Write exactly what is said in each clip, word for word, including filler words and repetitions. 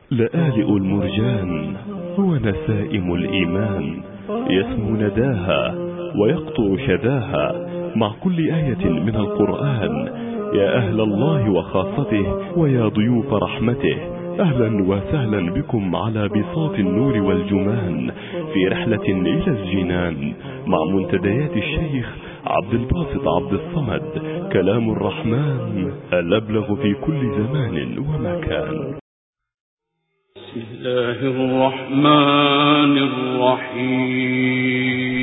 لآلئ المرجان هو نسائم الإيمان، يسمو نداها ويقطع شداها مع كل آية من القرآن. يا أهل الله وخاصته ويا ضيوف رحمته، أهلا وسهلا بكم على بساط النور والجمان في رحلة إلى الجنان مع منتديات الشيخ عبد الباسط عبد الصمد. كلام الرحمن الأبلغ في كل زمان ومكان. بسم الله الرحمن الرحيم.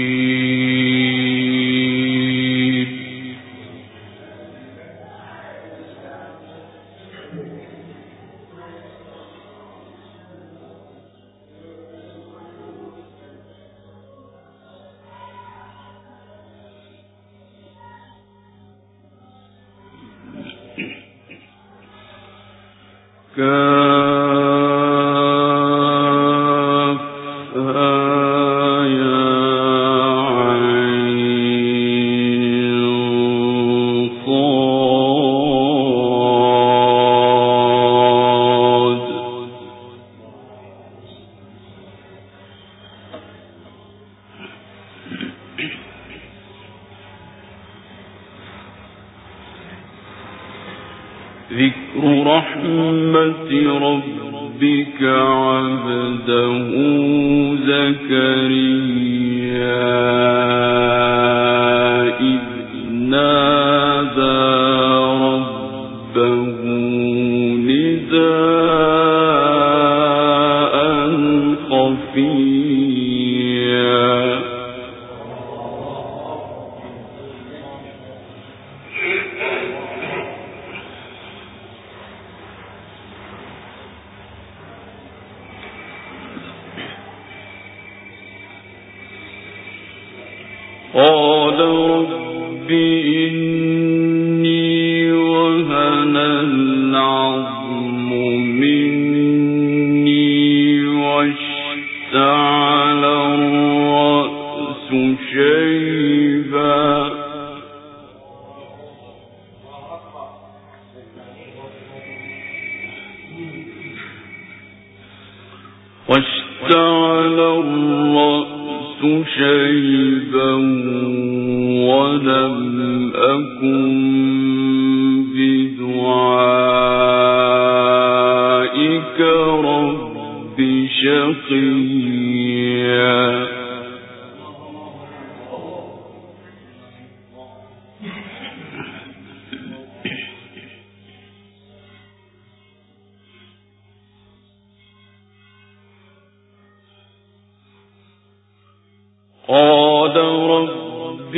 ذكر رحمة ربك عبده زكريا إذ نادى ربه نداء خفيا. قال رب إني وهن العظم مني واشتعل الرأس شيبا واشتعل الرأس شيبا ولم أكن بدعائك رب شقيا. قال رب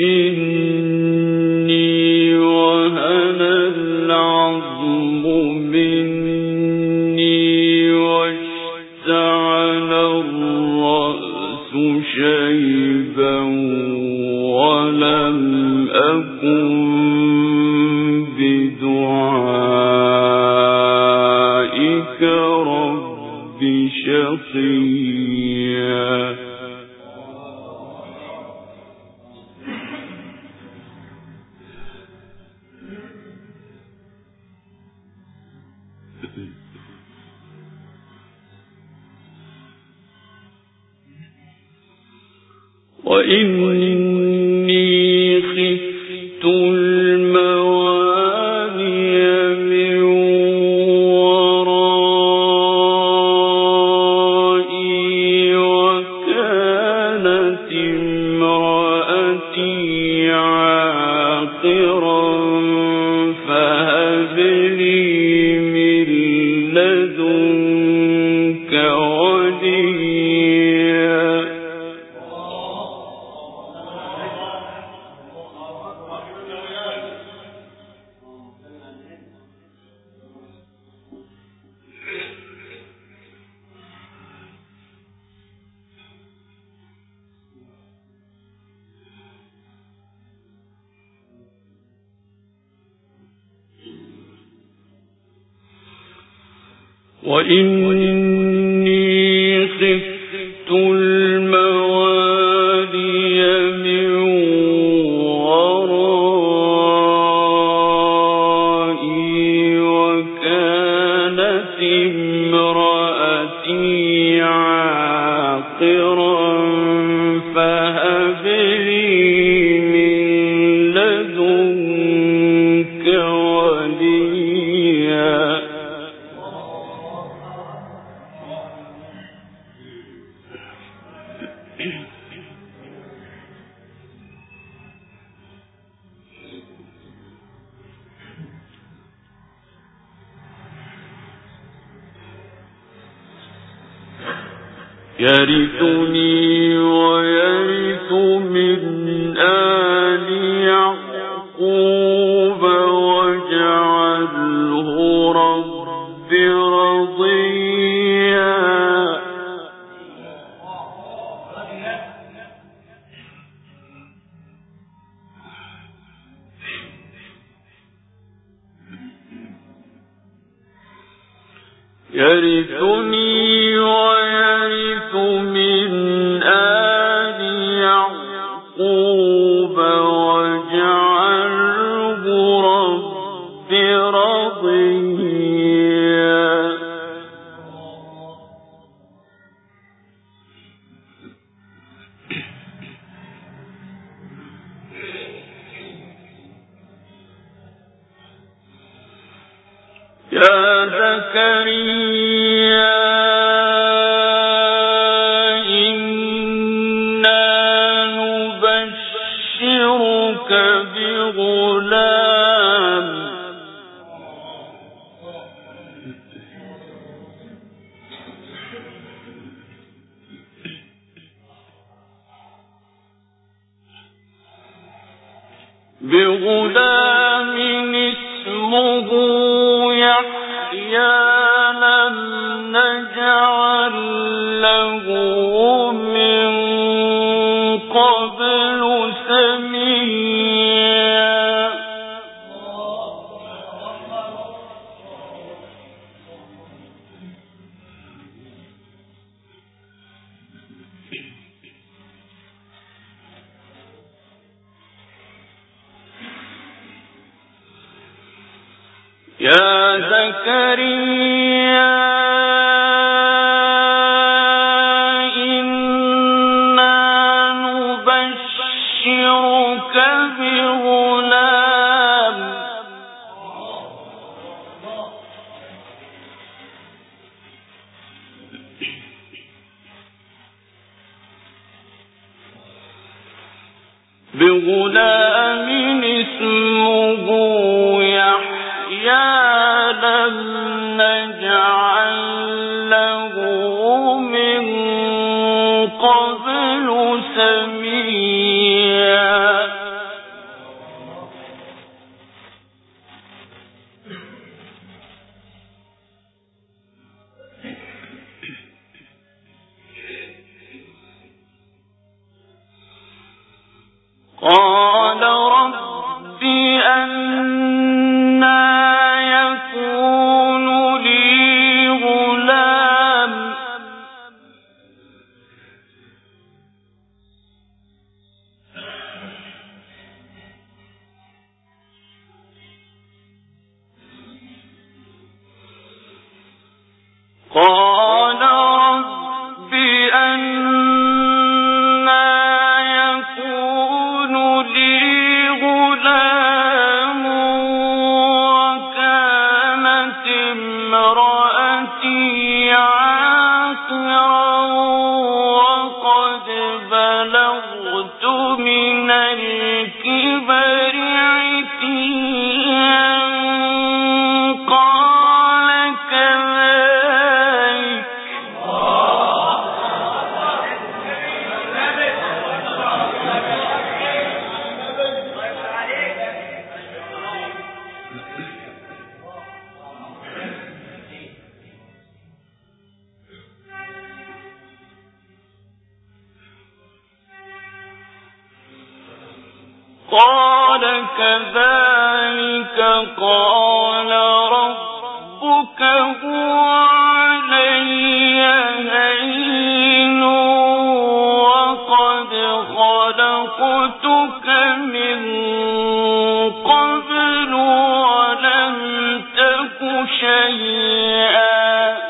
إني وهن العظم مني واشتعل الرأس شيبا ولم أكن بدعائك رب شقيا. وإني خفت الموالي من ورائي وكانت امرأتي عاقرا فهب لي من لدنك وليا. وإني خفت الموالي من ورائي وكانت امرأتي عاقرا فهب لي من لدنك وليا. يرثني ويرث من آل يعقوب واجعله رب رضيا. يرثني ويرث من آل يعقوب واجعله رب رضيا. يا زكريا إنا نبشرك بغلام بغلام اسمه يحيى لم نجعل له من قبل سميا. يا زكريا إنا نبشرك بغلام بغلام اسمه يحيى لم نجعل له من قبل سميا. قال رب أنى يكون لي غلام قال رب أنى يكون لي غلام وكانت امرأتي عاقرا وقد بلغت من الكبر عتيا. قال كذلك قال كذلك قال ربك هو علي هين وقد خلقتك من قبل ولم تك شيئا.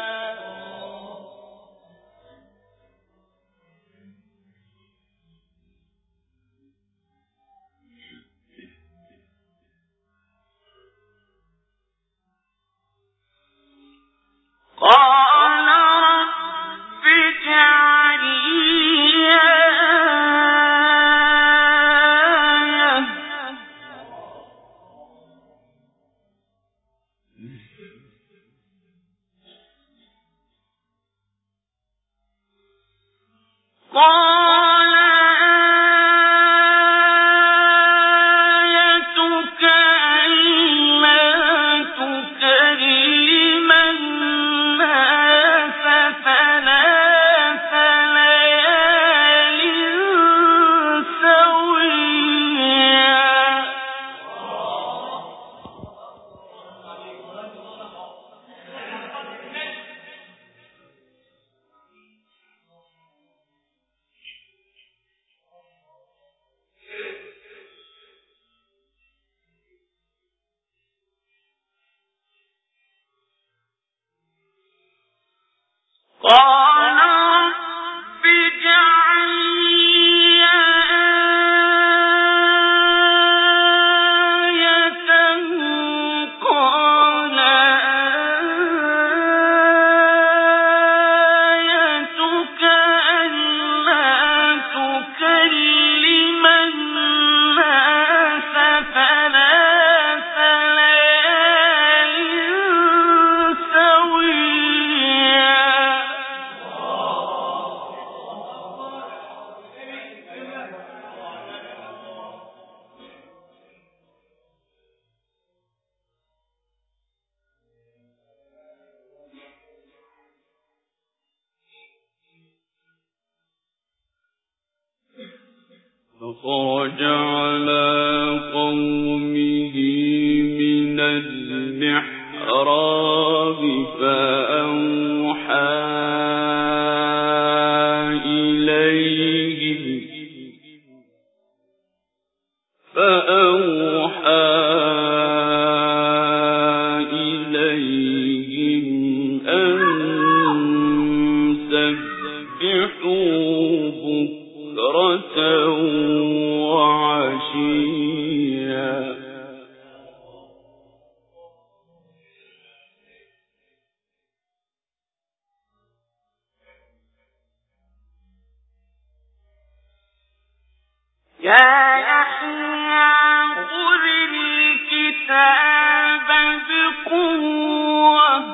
فخرج على قومه من المحراب فأوحى إليهم فأوحى إليهم أن سبحوا بكرة وعشيا يا يحيى خذ الكتاب بقوة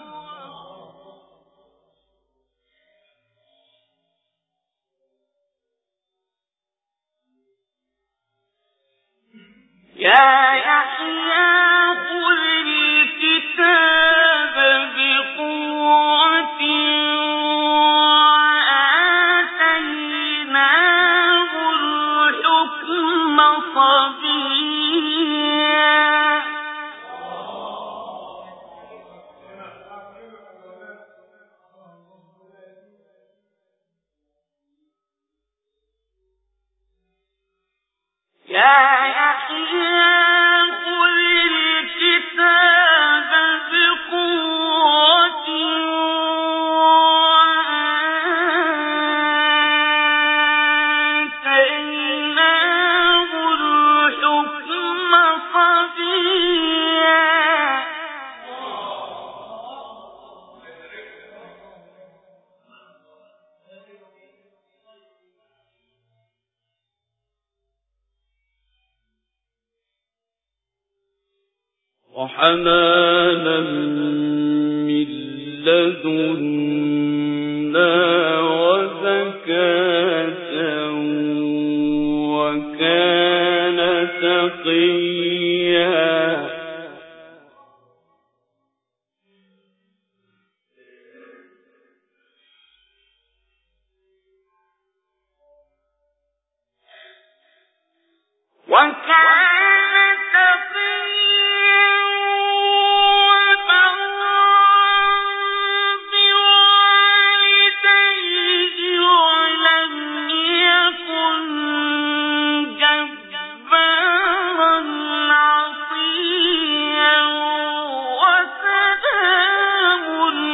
يا يحيى خذ الكتاب بقوة وآتيناه الحكم صبيا يا يحيى خذ الكتاب بقوة وآتيناه الحكم صبيا وحنانا من لدنا وزكاة وكان تقيا وكان تقيا وبرا بوالديه ولم يكن جبارا عصيا وسلام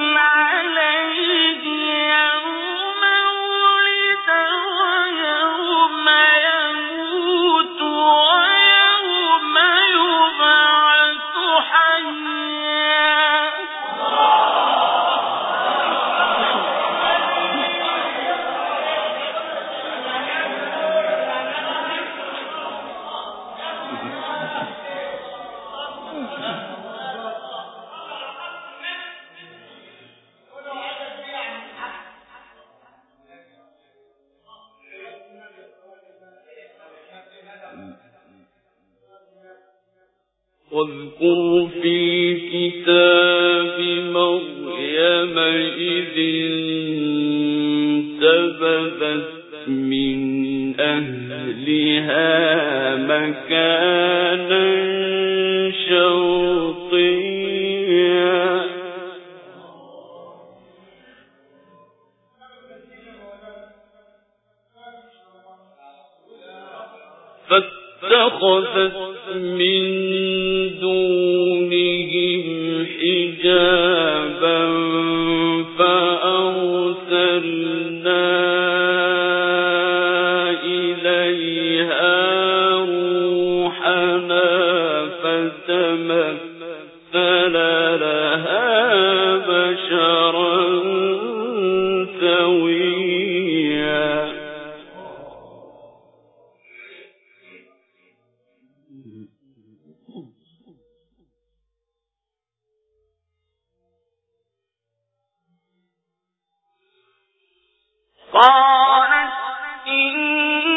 عليه يوم ولد ويوم يموت ويوم واذكر في الكتاب مريم إذ انتبذت من أهلها مكانا شرقيا فاتخذت من دونهم حجابا فأرسلنا إليها روحنا فتمثل لها بشرا سويا